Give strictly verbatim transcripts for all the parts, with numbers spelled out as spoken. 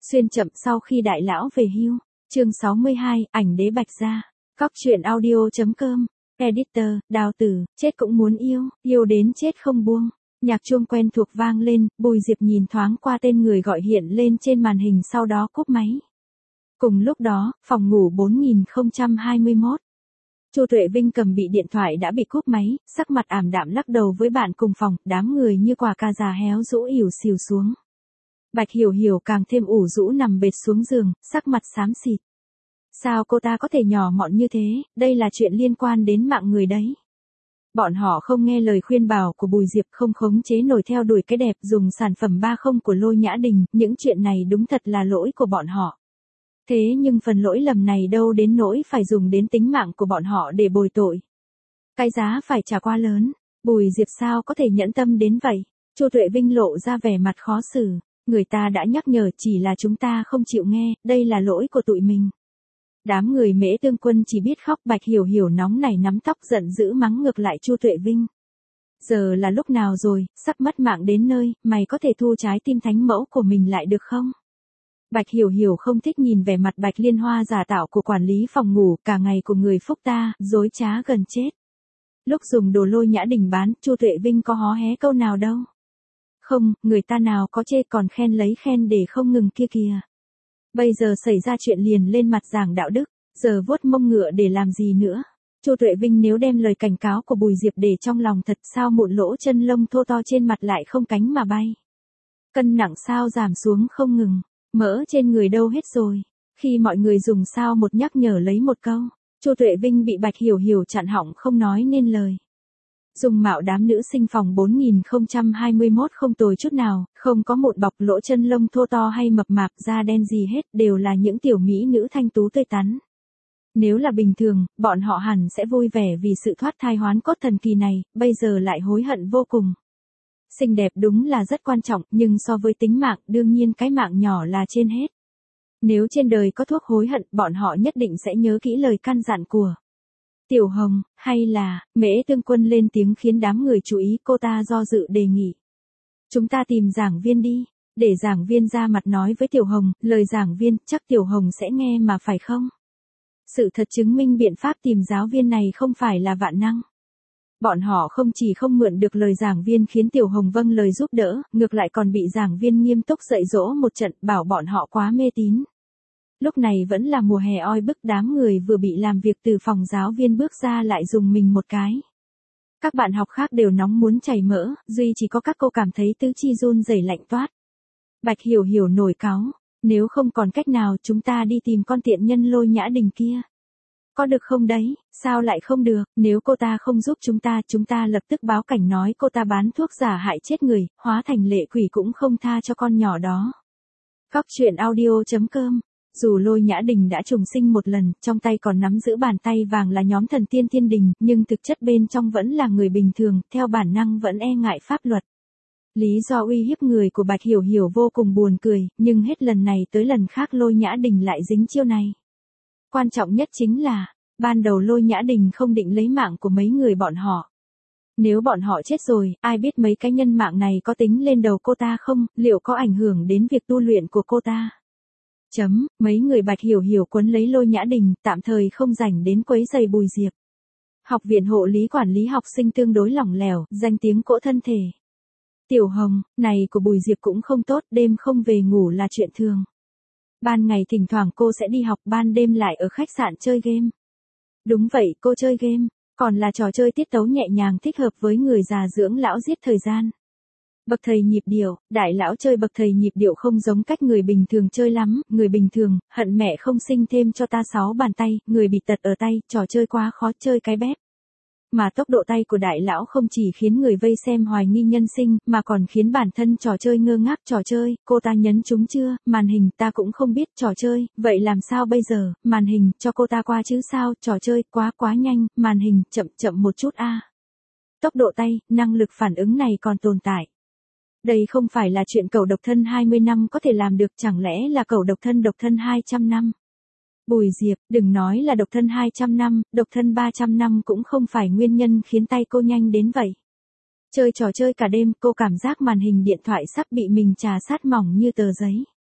Xuyên chậm sau khi đại lão về hưu. Chương sáu mươi hai, ảnh đế Bạch Gia. Cóc truyện audio.com. Editor, Đào Tử, chết cũng muốn yêu, yêu đến chết không buông. Nhạc chuông quen thuộc vang lên, Bùi Diệp nhìn thoáng qua tên người gọi hiện lên trên màn hình sau đó cúp máy. Cùng lúc đó, phòng ngủ bốn nghìn không trăm hai mươi mốt. Chu Tuệ Vinh cầm bị điện thoại đã bị cúp máy, sắc mặt ảm đạm lắc đầu với bạn cùng phòng, đám người như quả cà già héo rũ ỉu xìu xuống. Bạch Hiểu Hiểu càng thêm ủ rũ nằm bệt xuống giường, sắc mặt xám xịt. Sao cô ta có thể nhỏ mọn như thế, đây là chuyện liên quan đến mạng người đấy. Bọn họ không nghe lời khuyên bảo của Bùi Diệp, không khống chế nổi theo đuổi cái đẹp, dùng sản phẩm ba không của Lôi Nhã Đình, những chuyện này đúng thật là lỗi của bọn họ. Thế nhưng phần lỗi lầm này đâu đến nỗi phải dùng đến tính mạng của bọn họ để bồi tội. Cái giá phải trả quá lớn, Bùi Diệp sao có thể nhẫn tâm đến vậy. Chu Tuệ Vinh lộ ra vẻ mặt khó xử, người ta đã nhắc nhở, chỉ là chúng ta không chịu nghe, đây là lỗi của tụi mình. Đám người Mễ Tương Quân chỉ biết khóc. Bạch Hiểu Hiểu nóng nảy nắm tóc giận dữ mắng ngược lại Chu Tuệ Vinh. Giờ là lúc nào rồi, sắp mất mạng đến nơi, mày có thể thu trái tim thánh mẫu của mình lại được không? Bạch Hiểu Hiểu không thích nhìn vẻ mặt Bạch Liên Hoa giả tạo của quản lý phòng ngủ, cả ngày của người phúc ta, dối trá gần chết. Lúc dùng đồ Lôi Nhã Đình bán, Chu Tuệ Vinh có hó hé câu nào đâu. Không, người ta nào có chê còn khen lấy khen để không ngừng kia kìa. Bây giờ xảy ra chuyện liền lên mặt giảng đạo đức, giờ vuốt mông ngựa để làm gì nữa. Chu Tuệ Vinh nếu đem lời cảnh cáo của Bùi Diệp để trong lòng thật, sao mụn lỗ chân lông thô to trên mặt lại không cánh mà bay. Cân nặng sao giảm xuống không ngừng, mỡ trên người đâu hết rồi. Khi mọi người dùng sao một nhắc nhở lấy một câu, Chu Tuệ Vinh bị Bạch Hiểu Hiểu chặn họng không nói nên lời. Dung mạo đám nữ sinh phòng bốn nghìn không trăm hai mươi mốt không tồi chút nào, không có mụn bọc, lỗ chân lông thô to hay mập mạp, da đen gì hết, đều là những tiểu mỹ nữ thanh tú tươi tắn. Nếu là bình thường, bọn họ hẳn sẽ vui vẻ vì sự thoát thai hoán cốt thần kỳ này, bây giờ lại hối hận vô cùng. Xinh đẹp đúng là rất quan trọng, nhưng so với tính mạng, đương nhiên cái mạng nhỏ là trên hết. Nếu trên đời có thuốc hối hận, bọn họ nhất định sẽ nhớ kỹ lời căn dặn của Tiểu Hồng, hay là, Mễ Tương Quân lên tiếng khiến đám người chú ý. Cô ta do dự đề nghị. Chúng ta tìm giảng viên đi, để giảng viên ra mặt nói với Tiểu Hồng, lời giảng viên, chắc Tiểu Hồng sẽ nghe mà phải không? Sự thật chứng minh biện pháp tìm giáo viên này không phải là vạn năng. Bọn họ không chỉ không mượn được lời giảng viên khiến Tiểu Hồng vâng lời giúp đỡ, ngược lại còn bị giảng viên nghiêm túc dạy dỗ một trận, bảo bọn họ quá mê tín. Lúc này vẫn là mùa hè oi bức, đám người vừa bị làm việc từ phòng giáo viên bước ra lại dùng mình một cái. Các bạn học khác đều nóng muốn chảy mỡ, duy chỉ có các cô cảm thấy tứ chi run rẩy lạnh toát. Bạch Hiểu Hiểu nổi cáu, nếu không còn cách nào chúng ta đi tìm con tiện nhân Lôi Nhã Đình kia. Có được không đấy, sao lại không được, nếu cô ta không giúp chúng ta, chúng ta lập tức báo cảnh nói cô ta bán thuốc giả hại chết người, hóa thành lệ quỷ cũng không tha cho con nhỏ đó. Cóc truyện audio.com. Dù Lôi Nhã Đình đã trùng sinh một lần, trong tay còn nắm giữ bàn tay vàng là nhóm thần tiên thiên đình, nhưng thực chất bên trong vẫn là người bình thường, theo bản năng vẫn e ngại pháp luật. Lý do uy hiếp người của Bạch Hiểu Hiểu vô cùng buồn cười, nhưng hết lần này tới lần khác Lôi Nhã Đình lại dính chiêu này. Quan trọng nhất chính là, ban đầu Lôi Nhã Đình không định lấy mạng của mấy người bọn họ. Nếu bọn họ chết rồi, ai biết mấy cái nhân mạng này có tính lên đầu cô ta không, liệu có ảnh hưởng đến việc tu luyện của cô ta? Chấm, mấy người Bạch Hiểu Hiểu quấn lấy Lôi Nhã Đình, tạm thời không rảnh đến quấy giày Bùi Diệp. Học viện hộ lý quản lý học sinh tương đối lỏng lẻo, danh tiếng cỗ thân thể. Tiểu Hồng, này của Bùi Diệp cũng không tốt, đêm không về ngủ là chuyện thường. Ban ngày thỉnh thoảng cô sẽ đi học, ban đêm lại ở khách sạn chơi game. Đúng vậy, cô chơi game, còn là trò chơi tiết tấu nhẹ nhàng thích hợp với người già dưỡng lão giết thời gian. Bậc thầy nhịp điệu, đại lão chơi bậc thầy nhịp điệu không giống cách người bình thường chơi lắm, người bình thường, hận mẹ không sinh thêm cho ta sáu bàn tay, người bị tật ở tay, trò chơi quá khó chơi cái bếp. Mà tốc độ tay của đại lão không chỉ khiến người vây xem hoài nghi nhân sinh, mà còn khiến bản thân trò chơi ngơ ngác. Trò chơi, cô ta nhấn trúng chưa, màn hình, ta cũng không biết trò chơi, vậy làm sao bây giờ, màn hình, cho cô ta qua chứ sao, trò chơi, quá quá nhanh, màn hình, chậm chậm một chút a. Tốc độ tay, năng lực phản ứng này còn tồn tại. Đây không phải là chuyện cẩu độc thân hai mươi năm có thể làm được, chẳng lẽ là cẩu độc thân độc thân hai trăm năm. Bùi Diệp, đừng nói là độc thân hai trăm năm, độc thân ba trăm năm cũng không phải nguyên nhân khiến tay cô nhanh đến vậy. Chơi trò chơi cả đêm, cô cảm giác màn hình điện thoại sắp bị mình trà sát mỏng như tờ giấy.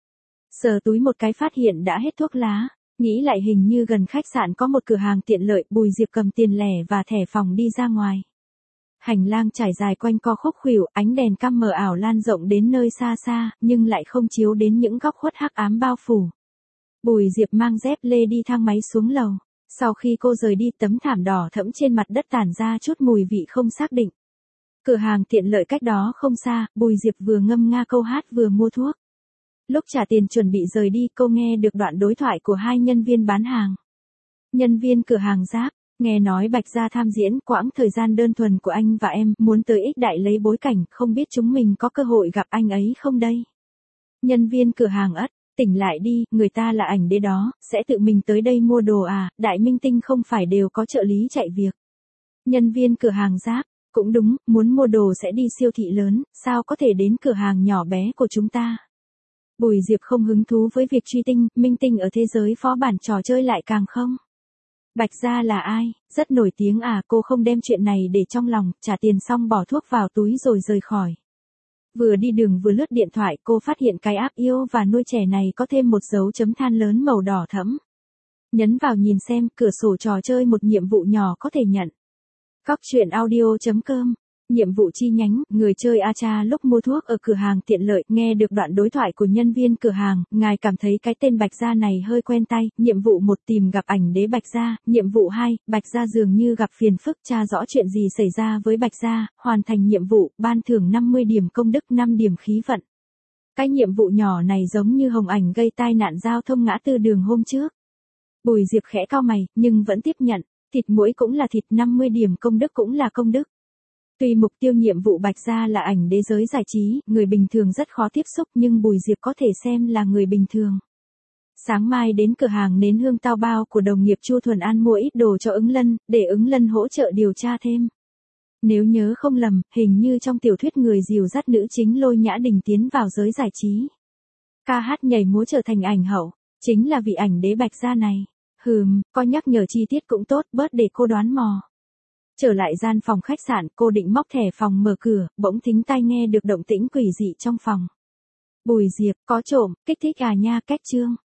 Sờ túi một cái phát hiện đã hết thuốc lá, nghĩ lại hình như gần khách sạn có một cửa hàng tiện lợi, Bùi Diệp cầm tiền lẻ và thẻ phòng đi ra ngoài. Hành lang trải dài quanh co khúc khuỷu, ánh đèn cam mờ ảo lan rộng đến nơi xa xa, nhưng lại không chiếu đến những góc khuất hắc ám bao phủ. Bùi Diệp mang dép lê đi thang máy xuống lầu. Sau khi cô rời đi, tấm thảm đỏ thẫm trên mặt đất tản ra chút mùi vị không xác định. Cửa hàng tiện lợi cách đó không xa, Bùi Diệp vừa ngâm nga câu hát vừa mua thuốc. Lúc trả tiền chuẩn bị rời đi, cô nghe được đoạn đối thoại của hai nhân viên bán hàng. Nhân viên cửa hàng giáp, nghe nói Bạch Gia tham diễn quãng thời gian đơn thuần của anh và em, muốn tới ích đại lấy bối cảnh, không biết chúng mình có cơ hội gặp anh ấy không đây? Nhân viên cửa hàng ất, tỉnh lại đi, người ta là ảnh đế đó, sẽ tự mình tới đây mua đồ à, đại minh tinh không phải đều có trợ lý chạy việc. Nhân viên cửa hàng giáp, cũng đúng, muốn mua đồ sẽ đi siêu thị lớn, sao có thể đến cửa hàng nhỏ bé của chúng ta. Bùi Diệp không hứng thú với việc truy tinh, minh tinh ở thế giới phó bản trò chơi lại càng không. Bạch Gia là ai, rất nổi tiếng à, cô không đem chuyện này để trong lòng, trả tiền xong bỏ thuốc vào túi rồi rời khỏi. Vừa đi đường vừa lướt điện thoại, cô phát hiện cái app yêu và nuôi trẻ này có thêm một dấu chấm than lớn màu đỏ thẫm. Nhấn vào nhìn xem, cửa sổ trò chơi một nhiệm vụ nhỏ có thể nhận. Cóc truyện audio chấm com. Nhiệm vụ chi nhánh, người chơi A Cha lúc mua thuốc ở cửa hàng tiện lợi, nghe được đoạn đối thoại của nhân viên cửa hàng, ngài cảm thấy cái tên Bạch Gia này hơi quen tai. Nhiệm vụ một, tìm gặp ảnh đế Bạch Gia. Nhiệm vụ hai, Bạch Gia dường như gặp phiền phức, tra rõ chuyện gì xảy ra với Bạch Gia, hoàn thành nhiệm vụ, ban thưởng năm mươi điểm công đức, năm điểm khí vận. Cái nhiệm vụ nhỏ này giống như Hồng Ảnh gây tai nạn giao thông ngã tư đường hôm trước. Bùi Diệp khẽ cau mày, nhưng vẫn tiếp nhận, thịt muỗi cũng là thịt, năm mươi điểm công đức cũng là công đức. Tuy mục tiêu nhiệm vụ Bạch Gia là ảnh đế giới giải trí, người bình thường rất khó tiếp xúc nhưng Bùi Diệp có thể xem là người bình thường. Sáng mai đến cửa hàng nến hương tao bao của đồng nghiệp Chu Thuần An mua ít đồ cho Ứng Lân, để Ứng Lân hỗ trợ điều tra thêm. Nếu nhớ không lầm, hình như trong tiểu thuyết người dìu dắt nữ chính Lôi Nhã Đình tiến vào giới giải trí. Ca hát nhảy múa trở thành ảnh hậu, chính là vị ảnh đế Bạch Gia này. Hừm, có nhắc nhở chi tiết cũng tốt, bớt để cô đoán mò. Trở lại gian phòng khách sạn, cô định móc thẻ phòng mở cửa, bỗng thính tai nghe được động tĩnh quỷ dị trong phòng. Bùi Diệp, có trộm, kích thích à nha, cách chương.